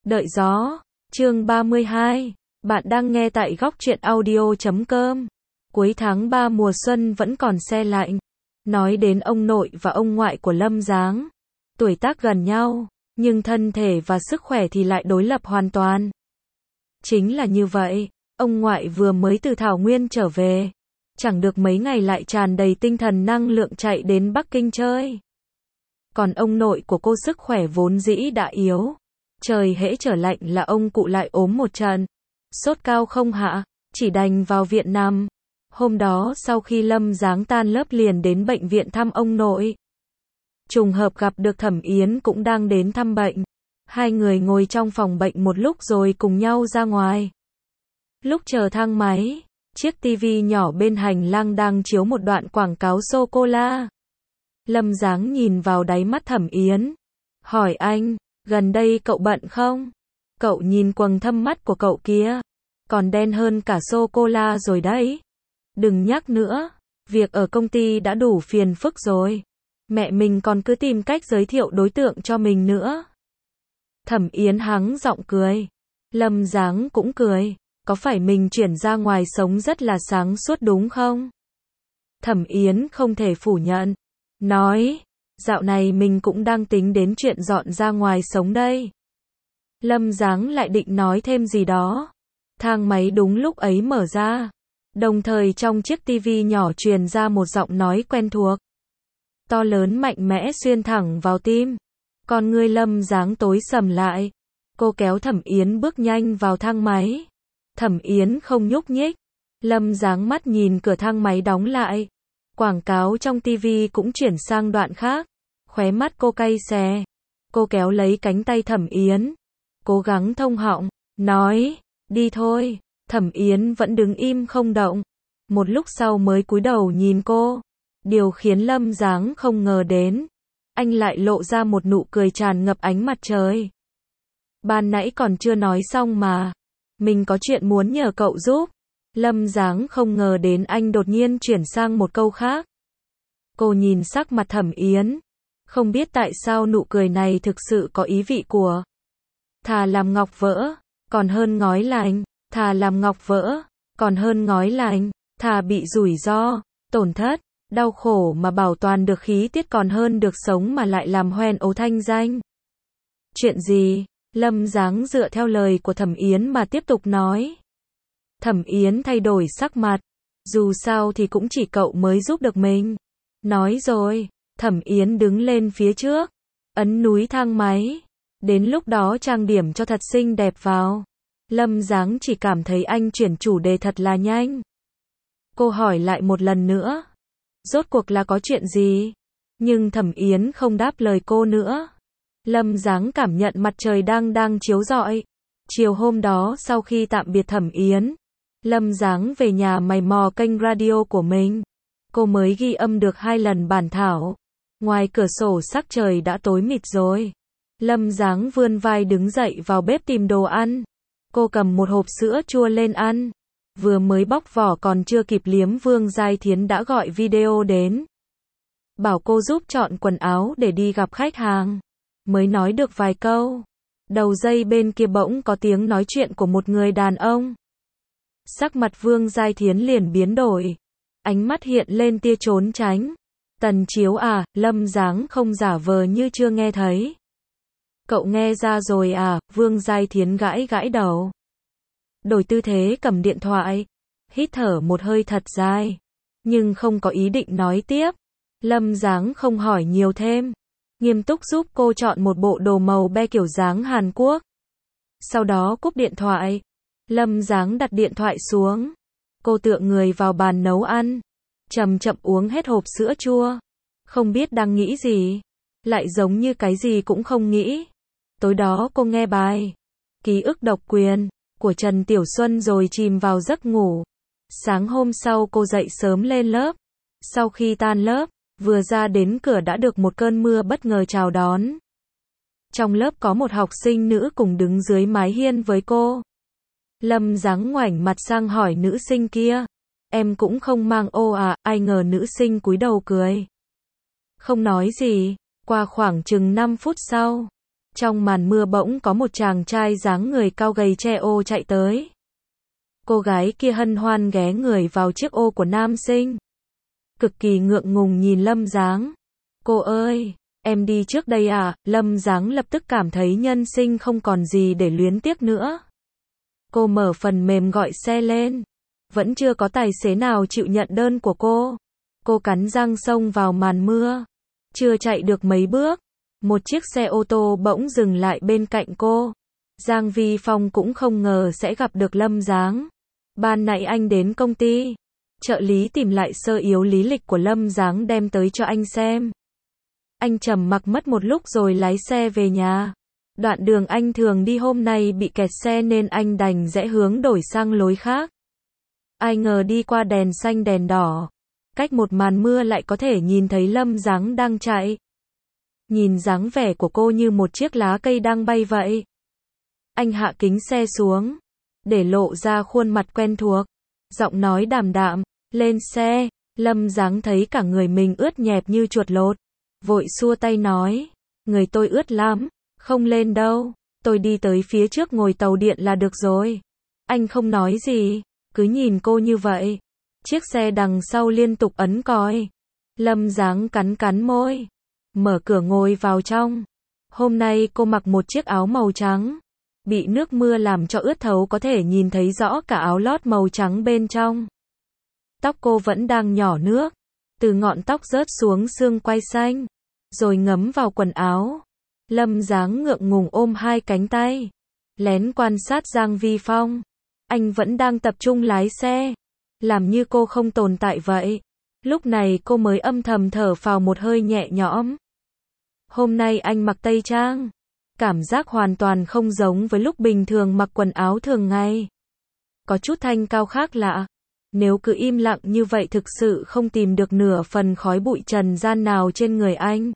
Đợi gió, chương 32, bạn đang nghe tại góc truyện audio.com. Cuối tháng 3 mùa xuân vẫn còn se lạnh. Nói đến ông nội và ông ngoại của Lâm Giáng, tuổi tác gần nhau, nhưng thân thể và sức khỏe thì lại đối lập hoàn toàn. Chính là như vậy, ông ngoại vừa mới từ Thảo Nguyên trở về, chẳng được mấy ngày lại tràn đầy tinh thần năng lượng chạy đến Bắc Kinh chơi. Còn ông nội của cô sức khỏe vốn dĩ đã yếu, trời hễ trở lạnh là ông cụ lại ốm một trận, sốt cao không hạ, chỉ đành vào viện nằm. Hôm đó sau khi Lâm Giáng tan lớp liền đến bệnh viện thăm ông nội. Trùng hợp gặp được Thẩm Yến cũng đang đến thăm bệnh. Hai người ngồi trong phòng bệnh một lúc rồi cùng nhau ra ngoài. Lúc chờ thang máy, chiếc tivi nhỏ bên hành lang đang chiếu một đoạn quảng cáo sô-cô-la. Lâm Giáng nhìn vào đáy mắt Thẩm Yến, hỏi anh, gần đây cậu bận không? Cậu nhìn quầng thâm mắt của cậu kia, còn đen hơn cả sô-cô-la rồi đấy. Đừng nhắc nữa, việc ở công ty đã đủ phiền phức rồi. Mẹ mình còn cứ tìm cách giới thiệu đối tượng cho mình nữa. Thẩm Yến hắng giọng cười. Lâm Giáng cũng cười. Có phải mình chuyển ra ngoài sống rất là sáng suốt đúng không? Thẩm Yến không thể phủ nhận. Nói, dạo này mình cũng đang tính đến chuyện dọn ra ngoài sống đây. Lâm Giáng lại định nói thêm gì đó. Thang máy đúng lúc ấy mở ra. Đồng thời trong chiếc tivi nhỏ truyền ra một giọng nói quen thuộc. To lớn mạnh mẽ xuyên thẳng vào tim. Con ngươi Lâm Giáng tối sầm lại. Cô kéo Thẩm Yến bước nhanh vào thang máy. Thẩm Yến không nhúc nhích. Lâm Giáng mắt nhìn cửa thang máy đóng lại. Quảng cáo trong tivi cũng chuyển sang đoạn khác. Khóe mắt cô cay xè. Cô kéo lấy cánh tay Thẩm Yến. Cố gắng thông họng. Nói, đi thôi. Thẩm Yến vẫn đứng im không động. Một lúc sau mới cúi đầu nhìn cô. Điều khiến Lâm Giáng không ngờ đến. Anh lại lộ ra một nụ cười tràn ngập ánh mặt trời. Ban nãy còn chưa nói xong mà. Mình có chuyện muốn nhờ cậu giúp. Lâm Giáng không ngờ đến anh đột nhiên chuyển sang một câu khác. Cô nhìn sắc mặt Thẩm Yến. Không biết tại sao nụ cười này thực sự có ý vị của thà làm ngọc vỡ, còn hơn ngói lành. Thà làm ngọc vỡ, còn hơn ngói lành. Thà bị rủi ro, tổn thất, đau khổ mà bảo toàn được khí tiết còn hơn được sống mà lại làm hoen ố thanh danh. Chuyện gì? Lâm Giáng dựa theo lời của Thẩm Yến mà tiếp tục nói. Thẩm Yến thay đổi sắc mặt. Dù sao thì cũng chỉ cậu mới giúp được mình. Nói rồi, Thẩm Yến đứng lên phía trước, ấn núi thang máy. Đến lúc đó trang điểm cho thật xinh đẹp vào. Lâm Giáng chỉ cảm thấy anh chuyển chủ đề thật là nhanh. Cô hỏi lại một lần nữa. Rốt cuộc là có chuyện gì? Nhưng Thẩm Yến không đáp lời cô nữa. Lâm Giáng cảm nhận mặt trời đang chiếu rọi. Chiều hôm đó sau khi tạm biệt Thẩm Yến, Lâm Giáng về nhà mày mò kênh radio của mình. Cô mới ghi âm được 2 lần bản thảo. Ngoài cửa sổ sắc trời đã tối mịt rồi. Lâm Giáng vươn vai đứng dậy vào bếp tìm đồ ăn. Cô cầm một hộp sữa chua lên ăn. Vừa mới bóc vỏ còn chưa kịp liếm Vương Giai Thiến đã gọi video đến. Bảo cô giúp chọn quần áo để đi gặp khách hàng. Mới nói được vài câu. Đầu dây bên kia bỗng có tiếng nói chuyện của một người đàn ông. Sắc mặt Vương Giai Thiến liền biến đổi. Ánh mắt hiện lên tia trốn tránh. Tần Chiếu à, Lâm Giáng không giả vờ như chưa nghe thấy. Cậu nghe ra rồi à? Vương Giai Thiến gãi gãi đầu. Đổi tư thế cầm điện thoại. Hít thở một hơi thật dài. Nhưng không có ý định nói tiếp. Lâm Giáng không hỏi nhiều thêm. Nghiêm túc giúp cô chọn một bộ đồ màu be kiểu dáng Hàn Quốc. Sau đó cúp điện thoại. Lâm Giáng đặt điện thoại xuống. Cô tựa người vào bàn nấu ăn. Chậm chậm uống hết hộp sữa chua. Không biết đang nghĩ gì. Lại giống như cái gì cũng không nghĩ. Tối đó cô nghe bài Ký ức độc quyền của Trần Tiểu Xuân rồi chìm vào giấc ngủ. Sáng hôm sau cô dậy sớm lên lớp. Sau khi tan lớp, vừa ra đến cửa đã được một cơn mưa bất ngờ chào đón. Trong lớp có một học sinh nữ cùng đứng dưới mái hiên với cô. Lâm Giáng ngoảnh mặt sang hỏi nữ sinh kia. Em cũng không mang ô à? Ai ngờ nữ sinh cúi đầu cười. Không nói gì. Qua khoảng chừng 5 phút sau, Trong màn mưa bỗng có một chàng trai dáng người cao gầy che ô chạy tới. Cô gái kia hân hoan ghé người vào chiếc ô của nam sinh. Cực kỳ ngượng ngùng nhìn Lâm Giáng. Cô ơi, em đi trước đây à? Lâm Giáng lập tức cảm thấy nhân sinh không còn gì để luyến tiếc nữa. Cô mở phần mềm gọi xe lên. Vẫn chưa có tài xế nào chịu nhận đơn của cô. Cô cắn răng xông vào màn mưa. Chưa chạy được mấy bước, một chiếc xe ô tô bỗng dừng lại bên cạnh cô. Giang Vi Phong cũng không ngờ sẽ gặp được Lâm Giáng. Ban nãy anh đến công ty. Trợ lý tìm lại sơ yếu lý lịch của Lâm Giáng đem tới cho anh xem. Anh trầm mặc mất một lúc rồi lái xe về nhà. Đoạn đường anh thường đi hôm nay bị kẹt xe nên anh đành rẽ hướng đổi sang lối khác. Ai ngờ đi qua đèn xanh đèn đỏ. Cách một màn mưa lại có thể nhìn thấy Lâm Giáng đang chạy. Nhìn dáng vẻ của cô như một chiếc lá cây đang bay vậy. Anh hạ kính xe xuống, để lộ ra khuôn mặt quen thuộc. Giọng nói đàm đạm, lên xe. Lâm Giáng thấy cả người mình ướt nhẹp như chuột lột. Vội xua tay nói, người tôi ướt lắm, không lên đâu. Tôi đi tới phía trước ngồi tàu điện là được rồi. Anh không nói gì, cứ nhìn cô như vậy. Chiếc xe đằng sau liên tục ấn còi. Lâm Giáng cắn cắn môi, mở cửa ngồi vào trong. Hôm nay cô mặc một chiếc áo màu trắng. Bị nước mưa làm cho ướt thấu có thể nhìn thấy rõ cả áo lót màu trắng bên trong. Tóc cô vẫn đang nhỏ nước. Từ ngọn tóc rớt xuống xương quai xanh. Rồi ngấm vào quần áo. Lâm Giáng ngượng ngùng ôm hai cánh tay. Lén quan sát Giang Vi Phong. Anh vẫn đang tập trung lái xe. Làm như cô không tồn tại vậy. Lúc này cô mới âm thầm thở phào một hơi nhẹ nhõm. Hôm nay anh mặc tây trang. Cảm giác hoàn toàn không giống với lúc bình thường mặc quần áo thường ngày. Có chút thanh cao khác lạ. Nếu cứ im lặng như vậy thực sự không tìm được nửa phần khói bụi trần gian nào trên người anh.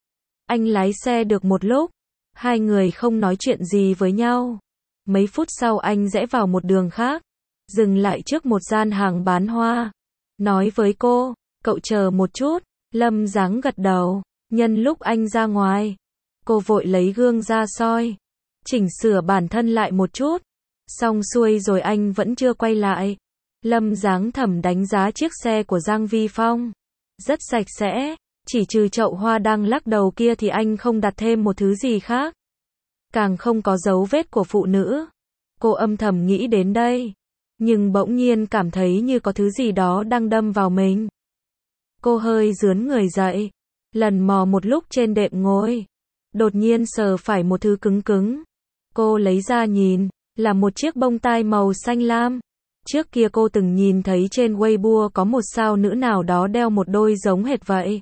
Anh lái xe được một lúc. Hai người không nói chuyện gì với nhau. Mấy phút sau anh rẽ vào một đường khác. Dừng lại trước một gian hàng bán hoa. Nói với cô, cậu chờ một chút. Lâm Giáng gật đầu. Nhân lúc anh ra ngoài, cô vội lấy gương ra soi. Chỉnh sửa bản thân lại một chút. Xong xuôi rồi anh vẫn chưa quay lại. Lâm Giáng thầm đánh giá chiếc xe của Giang Vi Phong. Rất sạch sẽ. Chỉ trừ chậu hoa đang lắc đầu kia thì anh không đặt thêm một thứ gì khác. Càng không có dấu vết của phụ nữ. Cô âm thầm nghĩ đến đây. Nhưng bỗng nhiên cảm thấy như có thứ gì đó đang đâm vào mình. Cô hơi rướn người dậy. Lần mò một lúc trên đệm ngồi. Đột nhiên sờ phải một thứ cứng cứng. Cô lấy ra nhìn. Là một chiếc bông tai màu xanh lam. Trước kia cô từng nhìn thấy trên Weibo có một sao nữ nào đó đeo một đôi giống hệt vậy.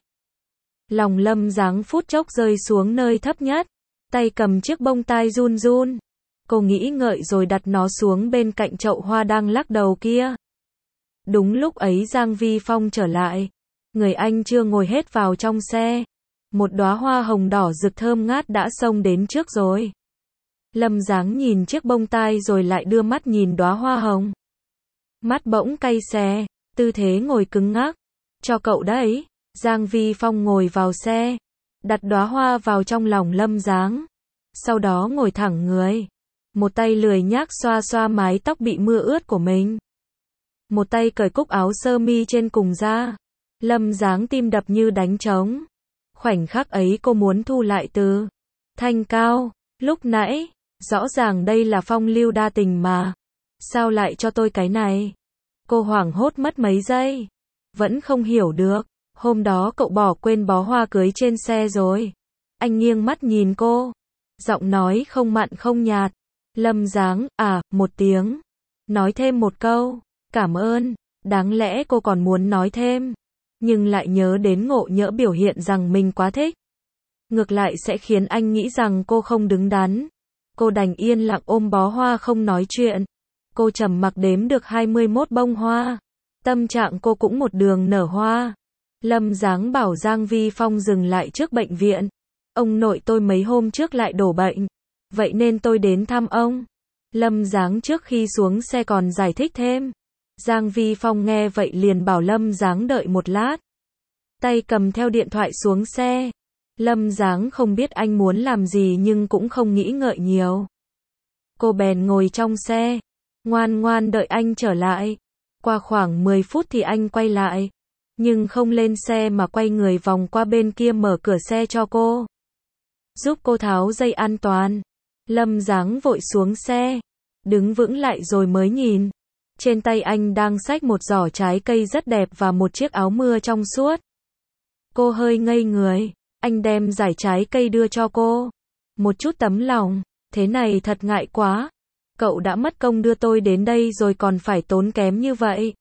Lòng Lâm Giáng phút chốc rơi xuống nơi thấp nhất. Tay cầm chiếc bông tai run run. Cô nghĩ ngợi rồi đặt nó xuống bên cạnh chậu hoa đang lắc đầu kia. Đúng lúc ấy Giang Vi Phong trở lại. Người anh chưa ngồi hết vào trong xe. Một đóa hoa hồng đỏ rực thơm ngát đã xông đến trước rồi. Lâm Giáng nhìn chiếc bông tai rồi lại đưa mắt nhìn đóa hoa hồng. Mắt bỗng cay xè, tư thế ngồi cứng ngắc. Cho cậu đấy. Giang Vi Phong ngồi vào xe. Đặt đóa hoa vào trong lòng Lâm Giáng. Sau đó ngồi thẳng người. Một tay lười nhác xoa xoa mái tóc bị mưa ướt của mình. Một tay cởi cúc áo sơ mi trên cùng ra. Lâm Giáng tim đập như đánh trống. Khoảnh khắc ấy cô muốn thu lại từ thanh cao. Lúc nãy, rõ ràng đây là phong lưu đa tình mà. Sao lại cho tôi cái này? Cô hoảng hốt mất mấy giây. Vẫn không hiểu được. Hôm đó cậu bỏ quên bó hoa cưới trên xe rồi. Anh nghiêng mắt nhìn cô. Giọng nói không mặn không nhạt. Lâm Giáng, một tiếng. Nói thêm một câu. Cảm ơn. Đáng lẽ cô còn muốn nói thêm. Nhưng lại nhớ đến Ngộ Nhỡ biểu hiện rằng mình quá thích. Ngược lại sẽ khiến anh nghĩ rằng cô không đứng đắn. Cô đành yên lặng ôm bó hoa không nói chuyện. Cô trầm mặc đếm được 21 bông hoa. Tâm trạng cô cũng một đường nở hoa. Lâm Giáng bảo Giang Vi Phong dừng lại trước bệnh viện. Ông nội tôi mấy hôm trước lại đổ bệnh. Vậy nên tôi đến thăm ông. Lâm Giáng trước khi xuống xe còn giải thích thêm. Giang Vi Phong nghe vậy liền bảo Lâm Giáng đợi một lát. Tay cầm theo điện thoại xuống xe. Lâm Giáng không biết anh muốn làm gì nhưng cũng không nghĩ ngợi nhiều. Cô bèn ngồi trong xe, ngoan ngoan đợi anh trở lại. Qua khoảng 10 phút thì anh quay lại, nhưng không lên xe mà quay người vòng qua bên kia mở cửa xe cho cô. Giúp cô tháo dây an toàn. Lâm Giáng vội xuống xe, đứng vững lại rồi mới nhìn. Trên tay anh đang xách một giỏ trái cây rất đẹp và một chiếc áo mưa trong suốt. Cô hơi ngây người, anh đem giải trái cây đưa cho cô. Một chút tấm lòng, thế này thật ngại quá. Cậu đã mất công đưa tôi đến đây rồi còn phải tốn kém như vậy.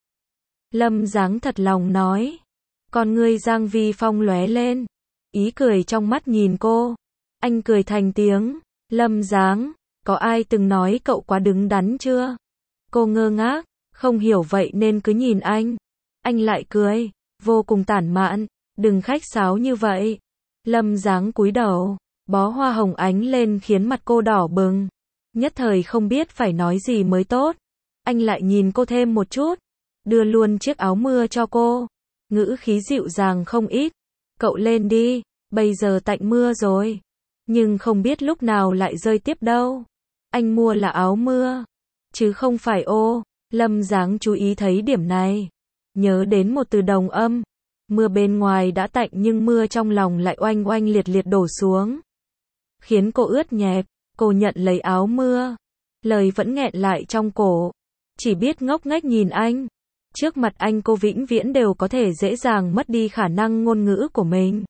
Lâm Giáng thật lòng nói. Con ngươi Giang Vi Phong lóe lên, ý cười trong mắt nhìn cô. Anh cười thành tiếng. Lâm Giáng, có ai từng nói cậu quá đứng đắn chưa? Cô ngơ ngác, không hiểu vậy nên cứ nhìn anh. Anh lại cười, vô cùng tản mạn. Đừng khách sáo như vậy. Lâm Giáng cúi đầu, bó hoa hồng ánh lên khiến mặt cô đỏ bừng. Nhất thời không biết phải nói gì mới tốt. Anh lại nhìn cô thêm một chút, đưa luôn chiếc áo mưa cho cô. Ngữ khí dịu dàng không ít. Cậu lên đi, bây giờ tạnh mưa rồi. Nhưng không biết lúc nào lại rơi tiếp đâu. Anh mua là áo mưa, chứ không phải ô. Lâm Giáng chú ý thấy điểm này. Nhớ đến một từ đồng âm. Mưa bên ngoài đã tạnh nhưng mưa trong lòng lại oanh oanh liệt liệt đổ xuống. Khiến cô ướt nhẹp, cô nhận lấy áo mưa. Lời vẫn nghẹn lại trong cổ. Chỉ biết ngốc nghếch nhìn anh. Trước mặt anh cô vĩnh viễn đều có thể dễ dàng mất đi khả năng ngôn ngữ của mình.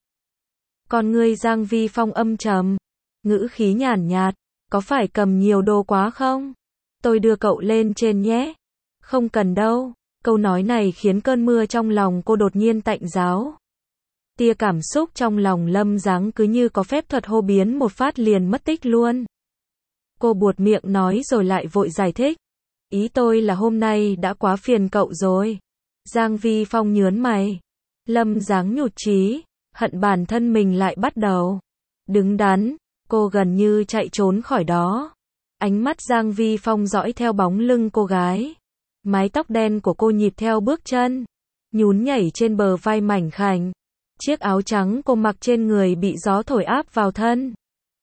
Con ngươi Giang Vi Phong âm trầm. Ngữ khí nhàn nhạt. Có phải cầm nhiều đồ quá không? Tôi đưa cậu lên trên nhé. Không cần đâu. Câu nói này khiến cơn mưa trong lòng cô đột nhiên tạnh ráo. Tia cảm xúc trong lòng Lâm Giáng cứ như có phép thuật hô biến một phát liền mất tích luôn. Cô buột miệng nói rồi lại vội giải thích. Ý tôi là hôm nay đã quá phiền cậu rồi. Giang Vi Phong nhớn mày. Lâm Giáng nhụt chí, hận bản thân mình lại bắt đầu. Đứng đắn, cô gần như chạy trốn khỏi đó. Ánh mắt Giang Vi Phong dõi theo bóng lưng cô gái. Mái tóc đen của cô nhịp theo bước chân, nhún nhảy trên bờ vai mảnh khảnh. Chiếc áo trắng cô mặc trên người bị gió thổi áp vào thân,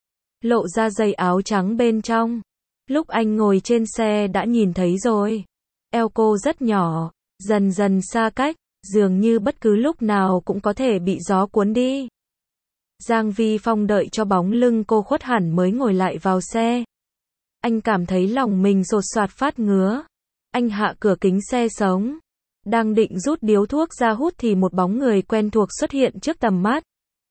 lộ ra dây áo trắng bên trong. Lúc anh ngồi trên xe đã nhìn thấy rồi. Eo cô rất nhỏ, dần dần xa cách, dường như bất cứ lúc nào cũng có thể bị gió cuốn đi. Giang Vi Phong đợi cho bóng lưng cô khuất hẳn mới ngồi lại vào xe. Anh cảm thấy lòng mình sột soạt phát ngứa. Anh hạ cửa kính xe sống. Đang định rút điếu thuốc ra hút thì một bóng người quen thuộc xuất hiện trước tầm mắt.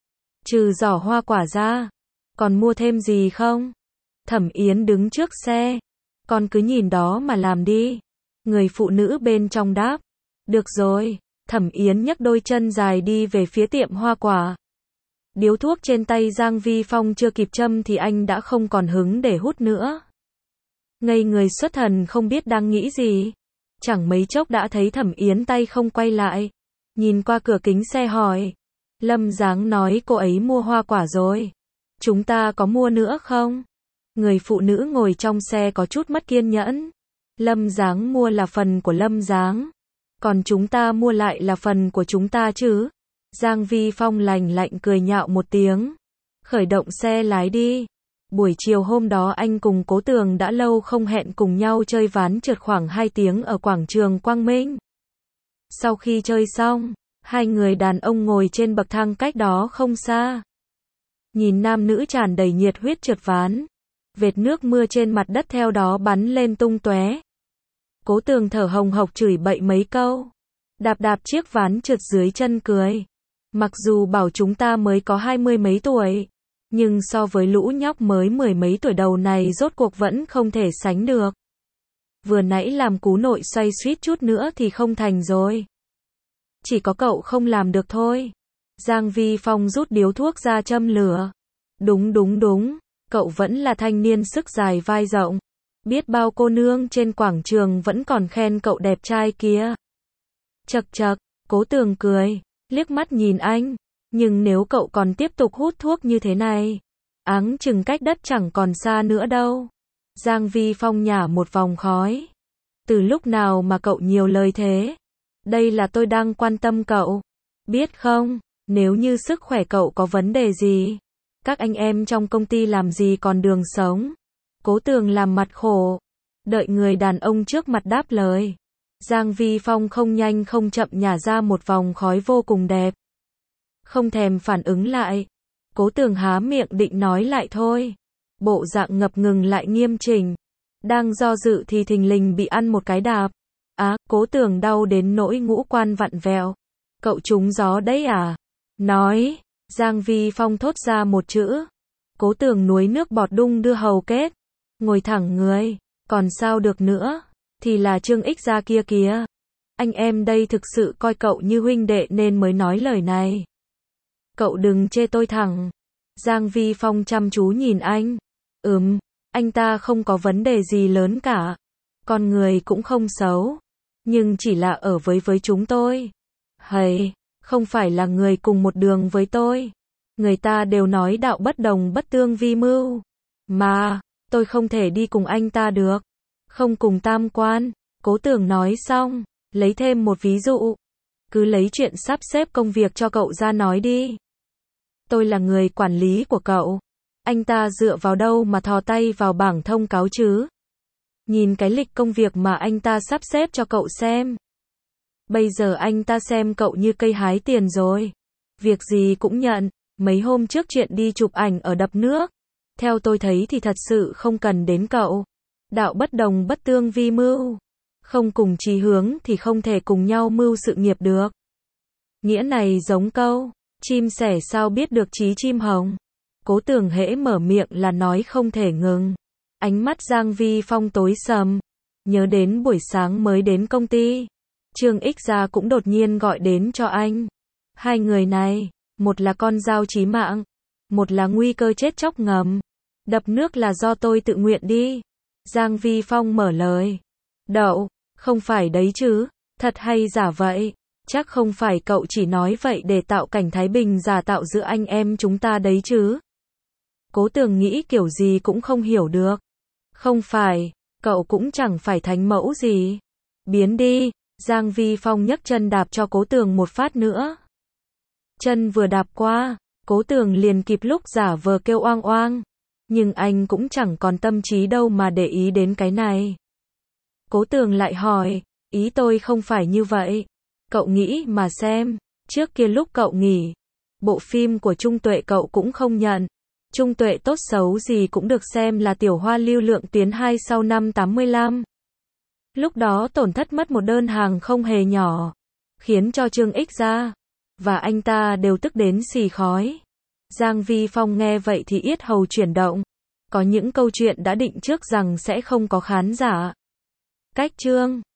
Trừ giỏ hoa quả ra, còn mua thêm gì không? Thẩm Yến đứng trước xe. Con cứ nhìn đó mà làm đi. Người phụ nữ bên trong đáp. Được rồi. Thẩm Yến nhấc đôi chân dài đi về phía tiệm hoa quả. Điếu thuốc trên tay Giang Vi Phong chưa kịp châm thì anh đã không còn hứng để hút nữa. Ngây người xuất thần không biết đang nghĩ gì. Chẳng mấy chốc đã thấy Thẩm Yến tay không quay lại. Nhìn qua cửa kính xe hỏi. Lâm Giáng nói cô ấy mua hoa quả rồi. Chúng ta có mua nữa không? Người phụ nữ ngồi trong xe có chút mất kiên nhẫn. Lâm Giáng mua là phần của Lâm Giáng. Còn chúng ta mua lại là phần của chúng ta chứ. Giang Vi Phong lạnh lạnh cười nhạo một tiếng. Khởi động xe lái đi. Buổi chiều hôm đó anh cùng Cố Tường đã lâu không hẹn cùng nhau chơi ván trượt khoảng 2 tiếng ở quảng trường Quang Minh. Sau khi chơi xong, hai người đàn ông ngồi trên bậc thang cách đó không xa. Nhìn nam nữ tràn đầy nhiệt huyết trượt ván. Vệt nước mưa trên mặt đất theo đó bắn lên tung tóe. Cố Tường thở hồng hộc chửi bậy mấy câu. Đạp đạp chiếc ván trượt dưới chân cười. Mặc dù bảo chúng ta mới có 20 mấy tuổi. Nhưng so với lũ nhóc mới 10 mấy tuổi đầu này rốt cuộc vẫn không thể sánh được. Vừa nãy làm cú nội xoay suýt chút nữa thì không thành rồi. Chỉ có cậu không làm được thôi. Giang Vi Phong rút điếu thuốc ra châm lửa. Đúng. Cậu vẫn là thanh niên sức dài vai rộng. Biết bao cô nương trên quảng trường vẫn còn khen cậu đẹp trai kia. Chậc chậc, Cố Tường cười, liếc mắt nhìn anh. Nhưng nếu cậu còn tiếp tục hút thuốc như thế này, áng chừng cách đất chẳng còn xa nữa đâu. Giang Vi Phong nhả một vòng khói. Từ lúc nào mà cậu nhiều lời thế? Đây là tôi đang quan tâm cậu. Biết không, Nếu như sức khỏe cậu có vấn đề gì, các anh em trong công ty làm gì còn đường sống. Cố Tường làm mặt khổ, đợi người đàn ông trước mặt đáp lời. Giang Vi Phong không nhanh không chậm nhả ra một vòng khói vô cùng đẹp. Không thèm phản ứng lại. Cố Tường há miệng định nói lại thôi. Bộ dạng ngập ngừng lại nghiêm chỉnh. Đang do dự thì thình lình bị ăn một cái đạp. Cố Tường đau đến nỗi ngũ quan vặn vẹo. Cậu trúng gió đấy à? Nói. Giang Vi Phong thốt ra một chữ. Cố Tường nuối nước bọt đung đưa hầu kết. Ngồi thẳng người. Còn sao được nữa? Thì là Trương Ích Gia kia kìa. Anh em đây thực sự coi cậu như huynh đệ nên mới nói lời này. Cậu đừng chê tôi thẳng. Giang Vi Phong chăm chú nhìn anh. Anh ta không có vấn đề gì lớn cả. Con người cũng không xấu. Nhưng chỉ là ở với chúng tôi. Không phải là người cùng một đường với tôi. Người ta đều nói đạo bất đồng bất tương vi mưu. Mà, tôi không thể đi cùng anh ta được. Không cùng tam quan. Cố Tường nói xong, lấy thêm một ví dụ. Cứ lấy chuyện sắp xếp công việc cho cậu ra nói đi. Tôi là người quản lý của cậu. Anh ta dựa vào đâu mà thò tay vào bảng thông cáo chứ? Nhìn cái lịch công việc mà anh ta sắp xếp cho cậu xem. Bây giờ anh ta xem cậu như cây hái tiền rồi. Việc gì cũng nhận. Mấy hôm trước chuyện đi chụp ảnh ở đập nước. Theo tôi thấy thì thật sự không cần đến cậu. Đạo bất đồng bất tương vi mưu. Không cùng chí hướng thì không thể cùng nhau mưu sự nghiệp được. Nghĩa này giống câu, chim sẻ sao biết được chí chim hồng. Cố Tường hễ mở miệng là nói không thể ngừng. Ánh mắt Giang Vi Phong tối sầm. Nhớ đến buổi sáng mới đến công ty. Trương Ích Gia cũng đột nhiên gọi đến cho anh. Hai người này, một là con dao chí mạng, một là nguy cơ chết chóc ngầm. Đập nước là do tôi tự nguyện đi. Giang Vi Phong mở lời. Đậu, không phải đấy chứ, thật hay giả vậy? Chắc không phải cậu chỉ nói vậy để tạo cảnh thái bình giả tạo giữa anh em chúng ta đấy chứ? Cố Tường nghĩ kiểu gì cũng không hiểu được. Không phải, cậu cũng chẳng phải thánh mẫu gì. Biến đi. Giang Vi Phong nhấc chân đạp cho Cố Tường một phát nữa. Chân vừa đạp qua, Cố Tường liền kịp lúc giả vờ kêu oang oang. Nhưng anh cũng chẳng còn tâm trí đâu mà để ý đến cái này. Cố Tường lại hỏi, ý tôi không phải như vậy. Cậu nghĩ mà xem, trước kia lúc cậu nghỉ, bộ phim của Trung Tuệ cậu cũng không nhận. Trung Tuệ tốt xấu gì cũng được xem là tiểu hoa lưu lượng tiến 2 sau năm 85. Lúc đó tổn thất mất một đơn hàng không hề nhỏ, khiến cho Trương Ích Gia và anh ta đều tức đến xì khói. Giang Vi Phong nghe vậy thì yết hầu chuyển động. Có những câu chuyện đã định trước rằng sẽ không có khán giả. Cách chương